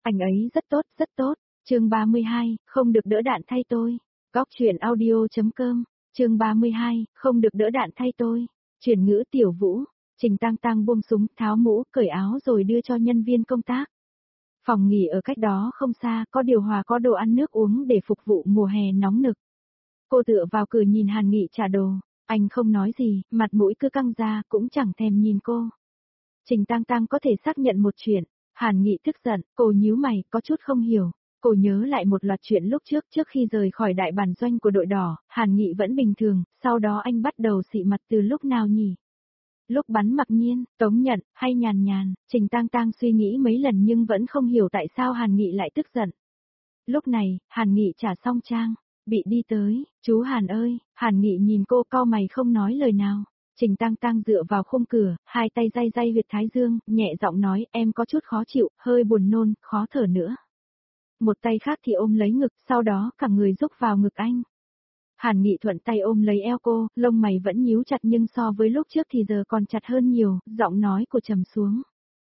Anh ấy rất tốt, rất tốt. Chương 32, không được đỡ đạn thay tôi. Góc truyện audio.com. Chương 32, không được đỡ đạn thay tôi. Chuyển ngữ Tiểu Vũ. Trình Tăng Tăng buông súng, tháo mũ, cởi áo rồi đưa cho nhân viên công tác. Phòng nghỉ ở cách đó không xa, có điều hòa, có đồ ăn nước uống để phục vụ mùa hè nóng nực. Cô tựa vào cửa nhìn Hàn Nghị trả đồ. Anh không nói gì, mặt mũi cứ căng ra, cũng chẳng thèm nhìn cô. Trình Tăng Tăng có thể xác nhận một chuyện. Hàn Nghị tức giận, cô nhíu mày, có chút không hiểu. Cô nhớ lại một loạt chuyện lúc trước khi rời khỏi đại bản doanh của đội đỏ, Hàn Nghị vẫn bình thường, sau đó anh bắt đầu xị mặt từ lúc nào nhỉ? Lúc bắn Mặc Nhiên, Tống Nhận, hay Nhàn Nhàn, Trình Tăng Tăng suy nghĩ mấy lần nhưng vẫn không hiểu tại sao Hàn Nghị lại tức giận. Lúc này, Hàn Nghị trả xong trang, bị đi tới, chú Hàn ơi, Hàn Nghị nhìn cô cau mày không nói lời nào. Trình Tăng Tăng dựa vào khung cửa, hai tay day huyệt thái dương, nhẹ giọng nói em có chút khó chịu, hơi buồn nôn, khó thở nữa. Một tay khác thì ôm lấy ngực, sau đó cả người rúc vào ngực anh. Hàn Nghị thuận tay ôm lấy eo cô, lông mày vẫn nhíu chặt nhưng so với lúc trước thì giờ còn chặt hơn nhiều, giọng nói của trầm xuống.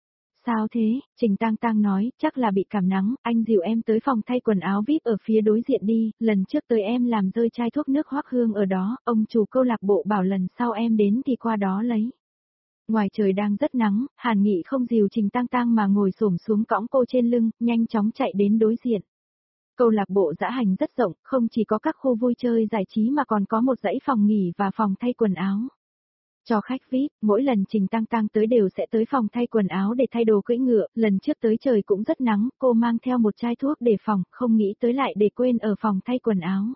Sao thế? Trình Tăng Tăng nói, chắc là bị cảm nắng, anh dìu em tới phòng thay quần áo VIP ở phía đối diện đi, lần trước tới em làm rơi chai thuốc nước Hoắc Hương ở đó, ông chủ câu lạc bộ bảo lần sau em đến thì qua đó lấy. Ngoài trời đang rất nắng, Hàn Nghị không dìu Trình Tăng Tăng mà ngồi xổm xuống cõng cô trên lưng, nhanh chóng chạy đến đối diện. Câu lạc bộ dã hành rất rộng, không chỉ có các khu vui chơi giải trí mà còn có một dãy phòng nghỉ và phòng thay quần áo. Cho khách VIP, mỗi lần Trình Tăng Tăng tới đều sẽ tới phòng thay quần áo để thay đồ cưỡi ngựa, lần trước tới trời cũng rất nắng, cô mang theo một chai thuốc để phòng, không nghĩ tới lại để quên ở phòng thay quần áo.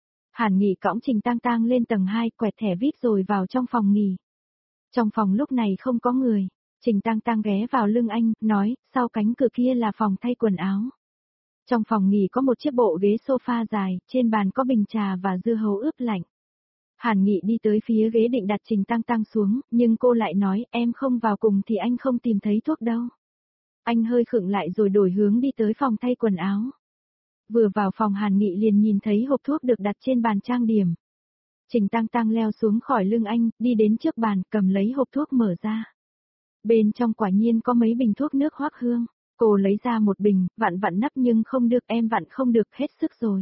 Hàn Nghị cõng Trình Tăng Tăng lên tầng 2, quẹt thẻ VIP rồi vào trong phòng nghỉ. Trong phòng lúc này không có người, Trình Tăng Tăng ghé vào lưng anh, nói, sau cánh cửa kia là phòng thay quần áo. Trong phòng nghỉ có một chiếc bộ ghế sofa dài, trên bàn có bình trà và dưa hấu ướp lạnh. Hàn Nghị đi tới phía ghế định đặt Trình Tăng Tăng xuống, nhưng cô lại nói, em không vào cùng thì anh không tìm thấy thuốc đâu. Anh hơi khựng lại rồi đổi hướng đi tới phòng thay quần áo. Vừa vào phòng Hàn Nghị liền nhìn thấy hộp thuốc được đặt trên bàn trang điểm. Trình Tăng Tăng leo xuống khỏi lưng anh, đi đến trước bàn, cầm lấy hộp thuốc mở ra. Bên trong quả nhiên có mấy bình thuốc nước Hoắc Hương. Cô lấy ra một bình, vặn nắp nhưng không được, em vặn không được, hết sức rồi.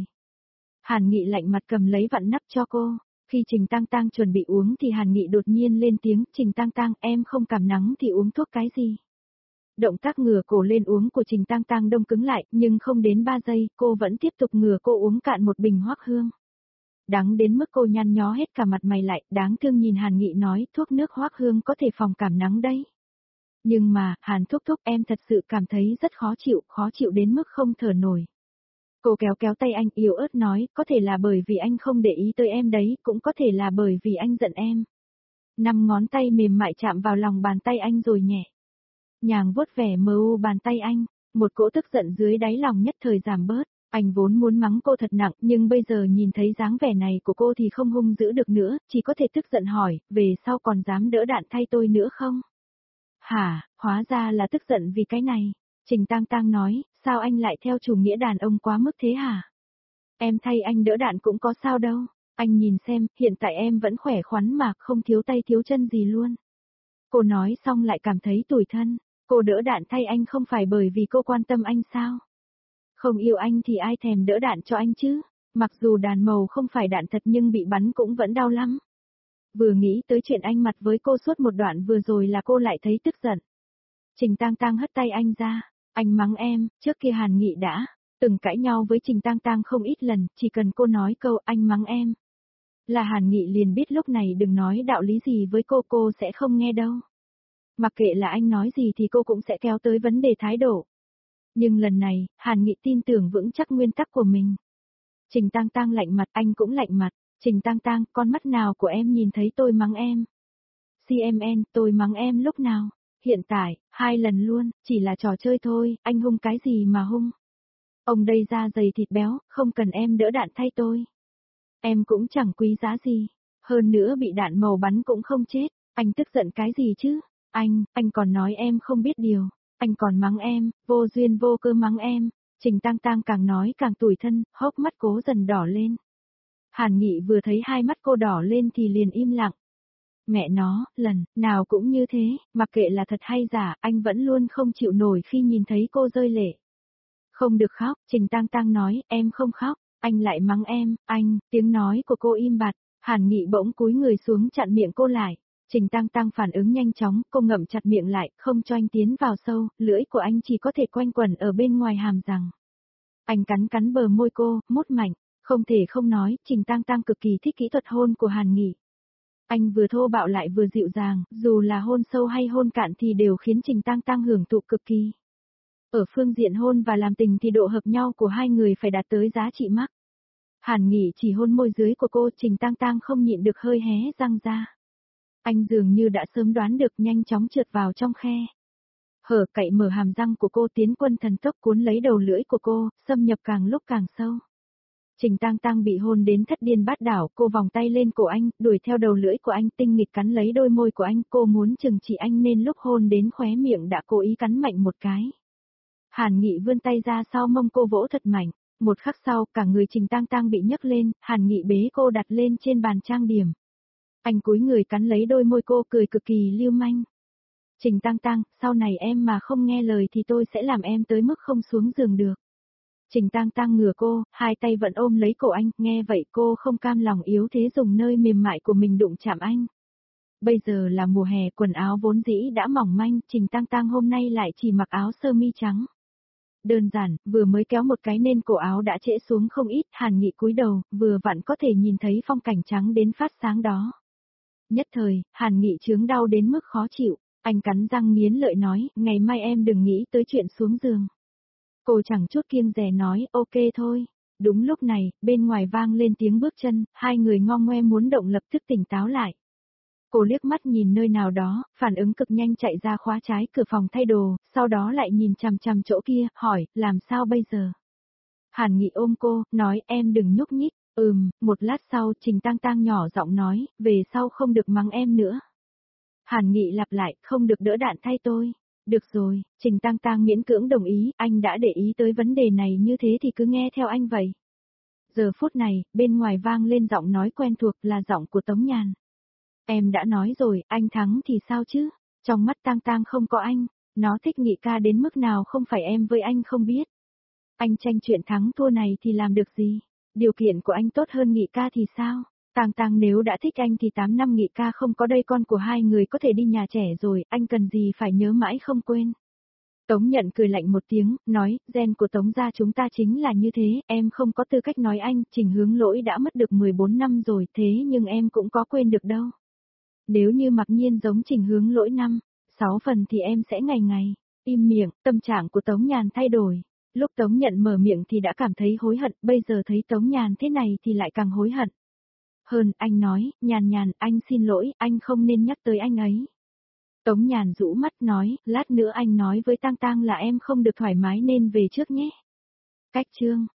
Hàn Nghị lạnh mặt cầm lấy vặn nắp cho cô. Khi Trình Tăng Tăng chuẩn bị uống thì Hàn Nghị đột nhiên lên tiếng, Trình Tăng Tăng, em không cảm nắng thì uống thuốc cái gì? Động tác ngửa cổ lên uống của Trình Tăng Tăng đông cứng lại, nhưng không đến 3 giây, cô vẫn tiếp tục ngửa cô uống cạn một bình Hoắc Hương. Đắng đến mức cô nhăn nhó hết cả mặt mày lại, đáng thương nhìn Hàn Nghị nói, thuốc nước Hoắc Hương có thể phòng cảm nắng đấy. Nhưng mà, Hàn thúc thúc, em thật sự cảm thấy rất khó chịu đến mức không thở nổi. Cô kéo tay anh yếu ớt nói, có thể là bởi vì anh không để ý tới em đấy, cũng có thể là bởi vì anh giận em. 5 ngón tay mềm mại chạm vào lòng bàn tay anh rồi nhẹ nhàng vuốt vẻ mờ u bàn tay anh, một cỗ tức giận dưới đáy lòng nhất thời giảm bớt. Anh vốn muốn mắng cô thật nặng, nhưng bây giờ nhìn thấy dáng vẻ này của cô thì không hung dữ được nữa, chỉ có thể tức giận hỏi, về sau còn dám đỡ đạn thay tôi nữa không? Hả, hóa ra là tức giận vì cái này. Trình Tăng Tăng nói, sao anh lại theo chủ nghĩa đàn ông quá mức thế hả? Em thay anh đỡ đạn cũng có sao đâu. Anh nhìn xem, hiện tại em vẫn khỏe khoắn mà, không thiếu tay thiếu chân gì luôn. Cô nói xong lại cảm thấy tủi thân. Cô đỡ đạn thay anh không phải bởi vì cô quan tâm anh sao? Không yêu anh thì ai thèm đỡ đạn cho anh chứ? Mặc dù đàn màu không phải đạn thật nhưng bị bắn cũng vẫn đau lắm. Vừa nghĩ tới chuyện anh mặt với cô suốt một đoạn vừa rồi là cô lại thấy tức giận. Trình Tăng Tăng hất tay anh ra, anh mắng em, trước kia Hàn Nghị đã từng cãi nhau với Trình Tăng Tăng không ít lần, chỉ cần cô nói câu anh mắng em. Là Hàn Nghị liền biết lúc này đừng nói đạo lý gì với cô sẽ không nghe đâu. Mặc kệ là anh nói gì thì cô cũng sẽ kéo tới vấn đề thái độ. Nhưng lần này, Hàn Nghị tin tưởng vững chắc nguyên tắc của mình. Trình Tăng Tăng lạnh mặt, anh cũng lạnh mặt. Trình Tăng Tăng, con mắt nào của em nhìn thấy tôi mắng em? CMN, tôi mắng em lúc nào? Hiện tại, 2 lần luôn, chỉ là trò chơi thôi, anh hung cái gì mà hung? Ông đây da dày thịt béo, không cần em đỡ đạn thay tôi. Em cũng chẳng quý giá gì. Hơn nữa bị đạn màu bắn cũng không chết, anh tức giận cái gì chứ? Anh còn nói em không biết điều. Anh còn mắng em, vô duyên vô cơ mắng em. Trình Tăng Tăng càng nói càng tủi thân, hốc mắt cố dần đỏ lên. Hàn Nghị vừa thấy hai mắt cô đỏ lên thì liền im lặng. Mẹ nó, lần nào cũng như thế, mặc kệ là thật hay giả, anh vẫn luôn không chịu nổi khi nhìn thấy cô rơi lệ. Không được khóc, Trình Tang Tang nói, em không khóc, anh lại mắng em, anh, tiếng nói của cô im bặt, Hàn Nghị bỗng cúi người xuống chặn miệng cô lại. Trình Tang Tang phản ứng nhanh chóng, cô ngậm chặt miệng lại, không cho anh tiến vào sâu, lưỡi của anh chỉ có thể quanh quẩn ở bên ngoài hàm răng. Anh cắn cắn bờ môi cô, mút mạnh, không thể không nói, Trình Tang Tang cực kỳ thích kỹ thuật hôn của Hàn Nghị. Anh vừa thô bạo lại vừa dịu dàng, dù là hôn sâu hay hôn cạn thì đều khiến Trình Tang Tang hưởng thụ cực kỳ. Ở phương diện hôn và làm tình thì độ hợp nhau của hai người phải đạt tới giá trị mắc. Hàn Nghị chỉ hôn môi dưới của cô, Trình Tang Tang không nhịn được hơi hé răng ra. Anh dường như đã sớm đoán được, nhanh chóng trượt vào trong khe. Hở cậy mở hàm răng của cô, tiến quân thần tốc cuốn lấy đầu lưỡi của cô, xâm nhập càng lúc càng sâu. Trình Tang Tang bị hôn đến thất điên bát đảo, cô vòng tay lên cổ anh, đuổi theo đầu lưỡi của anh, tinh nghịch cắn lấy đôi môi của anh, cô muốn trừng trị anh nên lúc hôn đến khóe miệng đã cố ý cắn mạnh một cái. Hàn Nghị vươn tay ra sau mông cô vỗ thật mạnh, một khắc sau, cả người Trình Tang Tang bị nhấc lên, Hàn Nghị bế cô đặt lên trên bàn trang điểm. Anh cúi người cắn lấy đôi môi cô, cười cực kỳ lưu manh. Trình Tang Tang, sau này em mà không nghe lời thì tôi sẽ làm em tới mức không xuống giường được. Trình Tang Tang ngửa cô, hai tay vẫn ôm lấy cổ anh, nghe vậy cô không cam lòng yếu thế dùng nơi mềm mại của mình đụng chạm anh. Bây giờ là mùa hè, quần áo vốn dĩ đã mỏng manh, Trình Tang Tang hôm nay lại chỉ mặc áo sơ mi trắng. Đơn giản, vừa mới kéo một cái nên cổ áo đã trễ xuống không ít, Hàn Nghị cúi đầu, vừa vặn có thể nhìn thấy phong cảnh trắng đến phát sáng đó. Nhất thời, Hàn Nghị chướng đau đến mức khó chịu, anh cắn răng nghiến lợi nói, ngày mai em đừng nghĩ tới chuyện xuống giường. Cô chẳng chút kiêng dè nói, ok thôi. Đúng lúc này, bên ngoài vang lên tiếng bước chân, hai người ngo ngoe muốn động lập tức tỉnh táo lại. Cô liếc mắt nhìn nơi nào đó, phản ứng cực nhanh chạy ra khóa trái cửa phòng thay đồ, sau đó lại nhìn chằm chằm chỗ kia, hỏi, làm sao bây giờ? Hàn Nghị ôm cô, nói em đừng nhúc nhích, một lát sau Trình Tang Tang nhỏ giọng nói, về sau không được mắng em nữa. Hàn Nghị lặp lại, không được đỡ đạn thay tôi. Được rồi, Trình Tang Tang miễn cưỡng đồng ý, anh đã để ý tới vấn đề này như thế thì cứ nghe theo anh vậy. Giờ phút này, bên ngoài vang lên giọng nói quen thuộc là giọng của Tống Nhàn. Em đã nói rồi, anh thắng thì sao chứ? Trong mắt Tang Tang không có anh, nó thích Nghị ca đến mức nào không phải em với anh không biết. Anh tranh chuyện thắng thua này thì làm được gì? Điều kiện của anh tốt hơn Nghị ca thì sao? Tang Tang nếu đã thích anh thì 8 năm Nghị ca không có đây con của hai người có thể đi nhà trẻ rồi, anh cần gì phải nhớ mãi không quên. Tống Nhận cười lạnh một tiếng, nói, gen của Tống gia chúng ta chính là như thế, em không có tư cách nói anh, Trình Hướng Lỗi đã mất được 14 năm rồi, thế nhưng em cũng có quên được đâu. Nếu như mặc nhiên giống Trình Hướng Lỗi 6 phần thì em sẽ ngày ngày, im miệng, tâm trạng của Tống Nhàn thay đổi. Lúc Tống Nhận mở miệng thì đã cảm thấy hối hận, bây giờ thấy Tống Nhàn thế này thì lại càng hối hận. Hơn, anh nói, Nhàn, anh xin lỗi, anh không nên nhắc tới anh ấy. Tống Nhàn rũ mắt nói, lát nữa anh nói với Tang Tang là em không được thoải mái nên về trước nhé. Cách chương